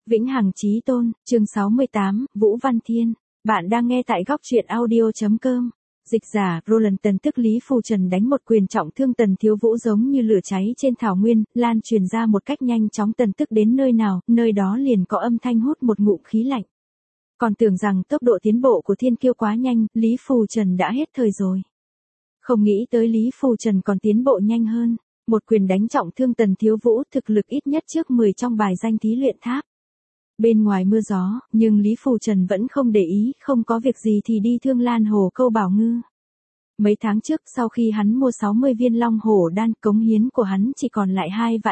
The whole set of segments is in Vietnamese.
Vĩnh hằng chí tôn, chương 68, Vũ Văn Thiên. Bạn đang nghe tại góc truyện audio.com. Dịch giả, Roland Tần tức Lý Phù Trần đánh một quyền trọng thương Tần Thiếu Vũ giống như lửa cháy trên thảo nguyên, lan truyền ra một cách nhanh chóng. Tần tức đến nơi nào, nơi đó liền có âm thanh hút một ngụm khí lạnh. Còn tưởng rằng tốc độ tiến bộ của Thiên Kiêu quá nhanh, Lý Phù Trần đã hết thời rồi. Không nghĩ tới Lý Phù Trần còn tiến bộ nhanh hơn. Một quyền đánh trọng thương Tần Thiếu Vũ, thực lực ít nhất trước 10 trong bài danh thí luyện tháp. Bên ngoài mưa gió, nhưng Lý Phù Trần vẫn không để ý, không có việc gì thì đi Thương Lan Hồ câu bảo ngư. Mấy tháng trước sau khi hắn mua 60 viên long hổ đan, cống hiến của hắn chỉ còn lại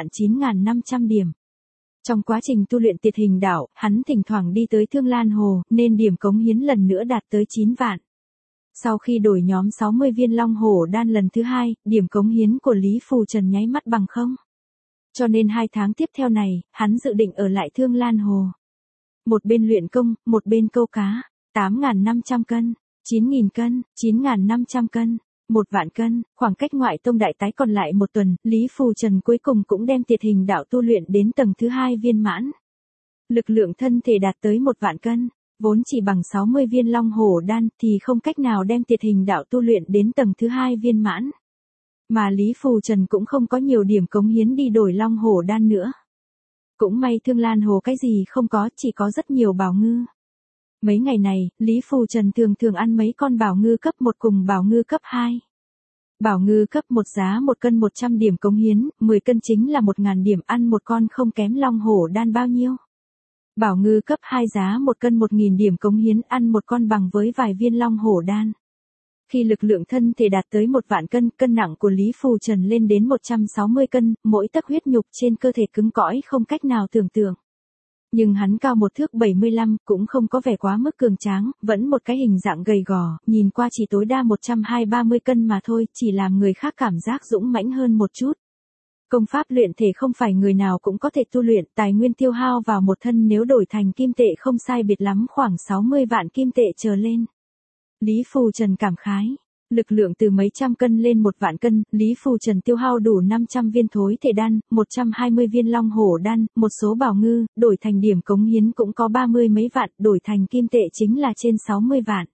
2.9500 điểm. Trong quá trình tu luyện Tiệt Hình Đạo, hắn thỉnh thoảng đi tới Thương Lan Hồ, nên điểm cống hiến lần nữa đạt tới 9 vạn. Sau khi đổi nhóm 60 viên long hổ đan lần thứ hai, điểm cống hiến của Lý Phù Trần nháy mắt bằng không. Cho nên 2 tháng tiếp theo này, hắn dự định ở lại Thương Lan Hồ. Một bên luyện công, một bên câu cá. 8.500 cân, 9.000 cân, 9.500 cân, 1 vạn cân, khoảng cách ngoại tông đại tái còn lại 1 tuần, Lý Phù Trần cuối cùng cũng đem Tiệt Hình Đạo tu luyện đến tầng thứ 2 viên mãn. Lực lượng thân thể đạt tới 1 vạn cân, vốn chỉ bằng 60 viên long hổ đan thì không cách nào đem Tiệt Hình Đạo tu luyện đến tầng thứ 2 viên mãn. Mà Lý Phù Trần cũng không có nhiều điểm cống hiến đi đổi long hổ đan nữa. Cũng may Thương Lan Hồ cái gì không có, chỉ có rất nhiều bảo ngư. Mấy ngày này, Lý Phù Trần thường ăn mấy con bảo ngư cấp 1 cùng bảo ngư cấp 2. Bảo ngư cấp 1 giá 1 cân 100 điểm cống hiến, 10 cân chính là 1.000 điểm, ăn một con không kém long hổ đan bao nhiêu. Bảo ngư cấp 2 giá 1 cân 1.000 điểm cống hiến, ăn một con bằng với vài viên long hổ đan. Khi lực lượng thân thể đạt tới 1 vạn cân, cân nặng của Lý Phù Trần lên đến 160 cân, mỗi tấc huyết nhục trên cơ thể cứng cỏi không cách nào tưởng tượng. Nhưng hắn cao 1 thước 75, cũng không có vẻ quá mức cường tráng, vẫn một cái hình dạng gầy gò, nhìn qua chỉ tối đa 120-130 cân mà thôi, chỉ làm người khác cảm giác dũng mãnh hơn một chút. Công pháp luyện thể không phải người nào cũng có thể tu luyện, tài nguyên tiêu hao vào một thân nếu đổi thành kim tệ không sai biệt lắm khoảng 60 vạn kim tệ trở lên. Lý Phù Trần cảm khái, lực lượng từ mấy trăm cân lên 1 vạn cân, Lý Phù Trần tiêu hao đủ 500 viên thối thể đan, 120 viên long hổ đan, một số bảo ngư, đổi thành điểm cống hiến cũng có 30 mấy vạn, đổi thành kim tệ chính là trên 60 vạn.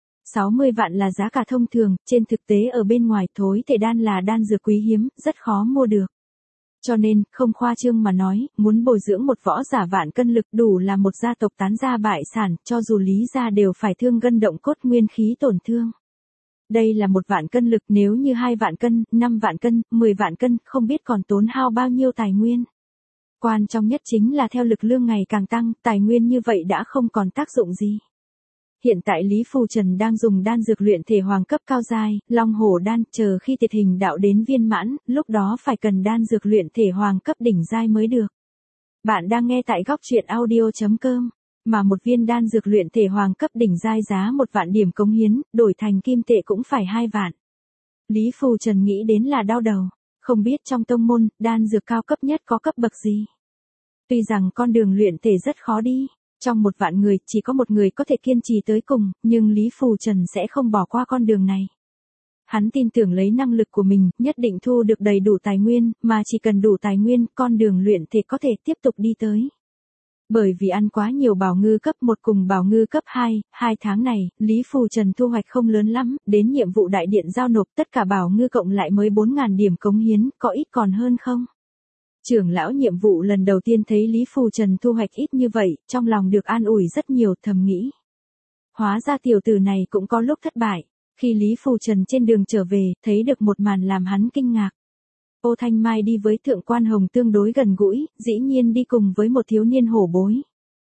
60 vạn là giá cả thông thường, trên thực tế ở bên ngoài thối thể đan là đan dược quý hiếm, rất khó mua được. Cho nên, không khoa trương mà nói, muốn bồi dưỡng một võ giả vạn cân lực đủ là một gia tộc tán gia bại sản, cho dù Lý gia đều phải thương gân động cốt nguyên khí tổn thương. Đây là 1 vạn cân lực, nếu như 2 vạn cân, 5 vạn cân, 10 vạn cân, không biết còn tốn hao bao nhiêu tài nguyên. Quan trọng nhất chính là theo lực lượng ngày càng tăng, tài nguyên như vậy đã không còn tác dụng gì. Hiện tại Lý Phù Trần đang dùng đan dược luyện thể hoàng cấp cao giai, long hổ đan, chờ khi Tiệt Hình Đạo đến viên mãn, lúc đó phải cần đan dược luyện thể hoàng cấp đỉnh giai mới được. Bạn đang nghe tại góc truyện audio.com, mà một viên đan dược luyện thể hoàng cấp đỉnh giai giá 1 vạn điểm cống hiến, đổi thành kim tệ cũng phải 2 vạn. Lý Phù Trần nghĩ đến là đau đầu, không biết trong tông môn, đan dược cao cấp nhất có cấp bậc gì. Tuy rằng con đường luyện thể rất khó đi. Trong 1 vạn người, chỉ có 1 người có thể kiên trì tới cùng, nhưng Lý Phù Trần sẽ không bỏ qua con đường này. Hắn tin tưởng lấy năng lực của mình, nhất định thu được đầy đủ tài nguyên, mà chỉ cần đủ tài nguyên, con đường luyện thể có thể tiếp tục đi tới. Bởi vì ăn quá nhiều bảo ngư cấp 1 cùng bảo ngư cấp 2, 2 tháng này, Lý Phù Trần thu hoạch không lớn lắm, đến nhiệm vụ đại điện giao nộp tất cả bảo ngư cộng lại mới 4.000 điểm cống hiến, có ít còn hơn không? Trưởng lão nhiệm vụ lần đầu tiên thấy Lý Phù Trần thu hoạch ít như vậy, trong lòng được an ủi rất nhiều, thầm nghĩ. Hóa ra tiểu tử này cũng có lúc thất bại, khi Lý Phù Trần trên đường trở về, thấy được một màn làm hắn kinh ngạc. Ô Thanh Mai đi với Thượng Quan Hồng tương đối gần gũi, dĩ nhiên đi cùng với một thiếu niên hổ bối.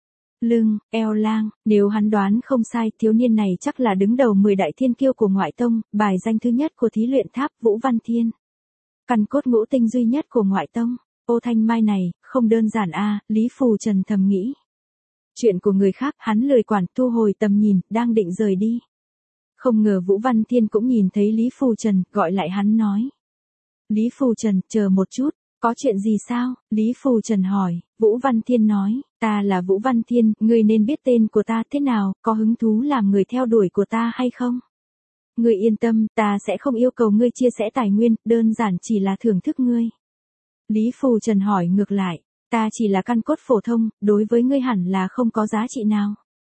Lưng, eo lang, nếu hắn đoán không sai, thiếu niên này chắc là đứng đầu 10 đại thiên kiêu của ngoại tông, bài danh thứ nhất của thí luyện tháp, Vũ Văn Thiên. Căn cốt ngũ tinh duy nhất của ngoại tông. Ô Thanh Mai này, không đơn giản a, Lý Phù Trần thầm nghĩ. Chuyện của người khác, hắn lười quản, thu hồi tầm nhìn, đang định rời đi. Không ngờ Vũ Văn Thiên cũng nhìn thấy Lý Phù Trần, gọi lại hắn nói. Lý Phù Trần, chờ một chút, có chuyện gì sao? Lý Phù Trần hỏi, Vũ Văn Thiên nói, ta là Vũ Văn Thiên, ngươi nên biết tên của ta thế nào, có hứng thú làm người theo đuổi của ta hay không? Ngươi yên tâm, ta sẽ không yêu cầu ngươi chia sẻ tài nguyên, đơn giản chỉ là thưởng thức ngươi. Lý Phù Trần hỏi ngược lại, Ta chỉ là căn cốt phổ thông, đối với ngươi hẳn là không có giá trị nào.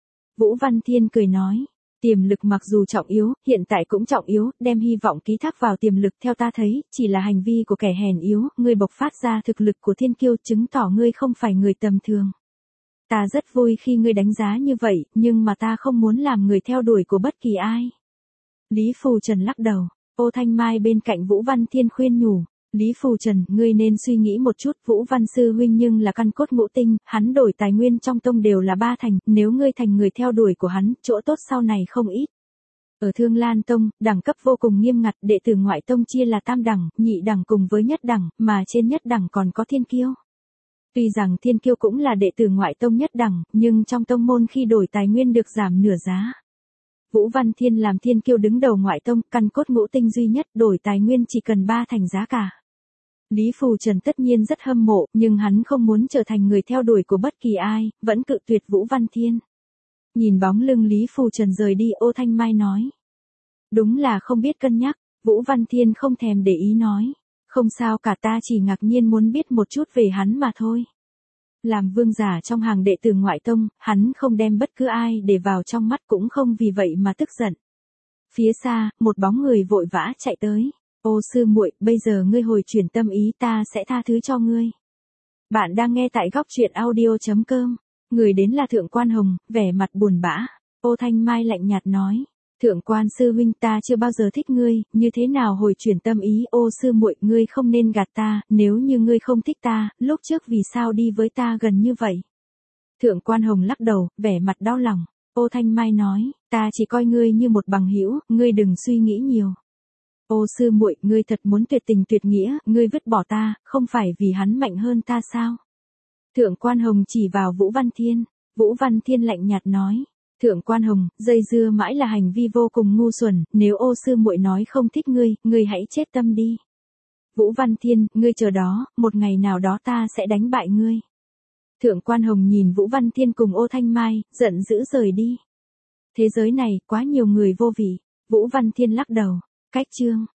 Vũ Văn Thiên cười nói, tiềm lực mặc dù trọng yếu, hiện tại cũng trọng yếu, đem hy vọng ký thác vào tiềm lực theo ta thấy, chỉ là hành vi của kẻ hèn yếu, ngươi bộc phát ra thực lực của thiên kiêu chứng tỏ ngươi không phải người tầm thường. Ta rất vui khi ngươi đánh giá như vậy, nhưng mà ta không muốn làm người theo đuổi của bất kỳ ai. Lý Phù Trần lắc đầu, Ô Thanh Mai bên cạnh Vũ Văn Thiên khuyên nhủ. Lý Phù Trần, ngươi nên suy nghĩ một chút, Vũ Văn Sư huynh nhưng là căn cốt ngũ tinh, hắn đổi tài nguyên trong tông đều là 3 thành, nếu ngươi thành người theo đuổi của hắn, chỗ tốt sau này không ít. Ở Thương Lan Tông, đẳng cấp vô cùng nghiêm ngặt, đệ tử ngoại tông chia là tam đẳng, nhị đẳng cùng với nhất đẳng, mà trên nhất đẳng còn có thiên kiêu. Tuy rằng thiên kiêu cũng là đệ tử ngoại tông nhất đẳng, nhưng trong tông môn khi đổi tài nguyên được giảm nửa giá. Vũ Văn Thiên làm thiên kiêu đứng đầu ngoại tông, căn cốt ngũ tinh duy nhất, đổi tài nguyên chỉ cần 3 thành giá cả. Lý Phù Trần tất nhiên rất hâm mộ, nhưng hắn không muốn trở thành người theo đuổi của bất kỳ ai, vẫn cự tuyệt Vũ Văn Thiên. Nhìn bóng lưng Lý Phù Trần rời đi, Ô Thanh Mai nói. Đúng là không biết cân nhắc, Vũ Văn Thiên không thèm để ý nói. Không sao cả, ta chỉ ngạc nhiên muốn biết một chút về hắn mà thôi. Làm vương giả trong hàng đệ tử ngoại tông, hắn không đem bất cứ ai để vào trong mắt, cũng không vì vậy mà tức giận. Phía xa, một bóng người vội vã chạy tới. Ô sư muội, bây giờ ngươi hồi chuyển tâm ý, ta sẽ tha thứ cho ngươi. Bạn đang nghe tại góc truyện audio.com. Người đến là Thượng Quan Hồng, vẻ mặt buồn bã. Ô Thanh Mai lạnh nhạt nói. Thượng Quan sư huynh, ta chưa bao giờ thích ngươi, như thế nào hồi chuyển tâm ý? Ô sư muội, ngươi không nên gạt ta, nếu như ngươi không thích ta, lúc trước vì sao đi với ta gần như vậy? Thượng Quan Hồng lắc đầu, vẻ mặt đau lòng. Ô Thanh Mai nói, ta chỉ coi ngươi như một bằng hữu, ngươi đừng suy nghĩ nhiều. Ô sư muội, ngươi thật muốn tuyệt tình tuyệt nghĩa, ngươi vứt bỏ ta, không phải vì hắn mạnh hơn ta sao? Thượng Quan Hồng chỉ vào Vũ Văn Thiên. Vũ Văn Thiên lạnh nhạt nói. Thượng Quan Hồng, dây dưa mãi là hành vi vô cùng ngu xuẩn, nếu ô sư muội nói không thích ngươi, ngươi hãy chết tâm đi. Vũ Văn Thiên, ngươi chờ đó, một ngày nào đó ta sẽ đánh bại ngươi. Thượng Quan Hồng nhìn Vũ Văn Thiên cùng Ô Thanh Mai, giận dữ rời đi. Thế giới này, quá nhiều người vô vị. Vũ Văn Thiên lắc đầu. Cách chương.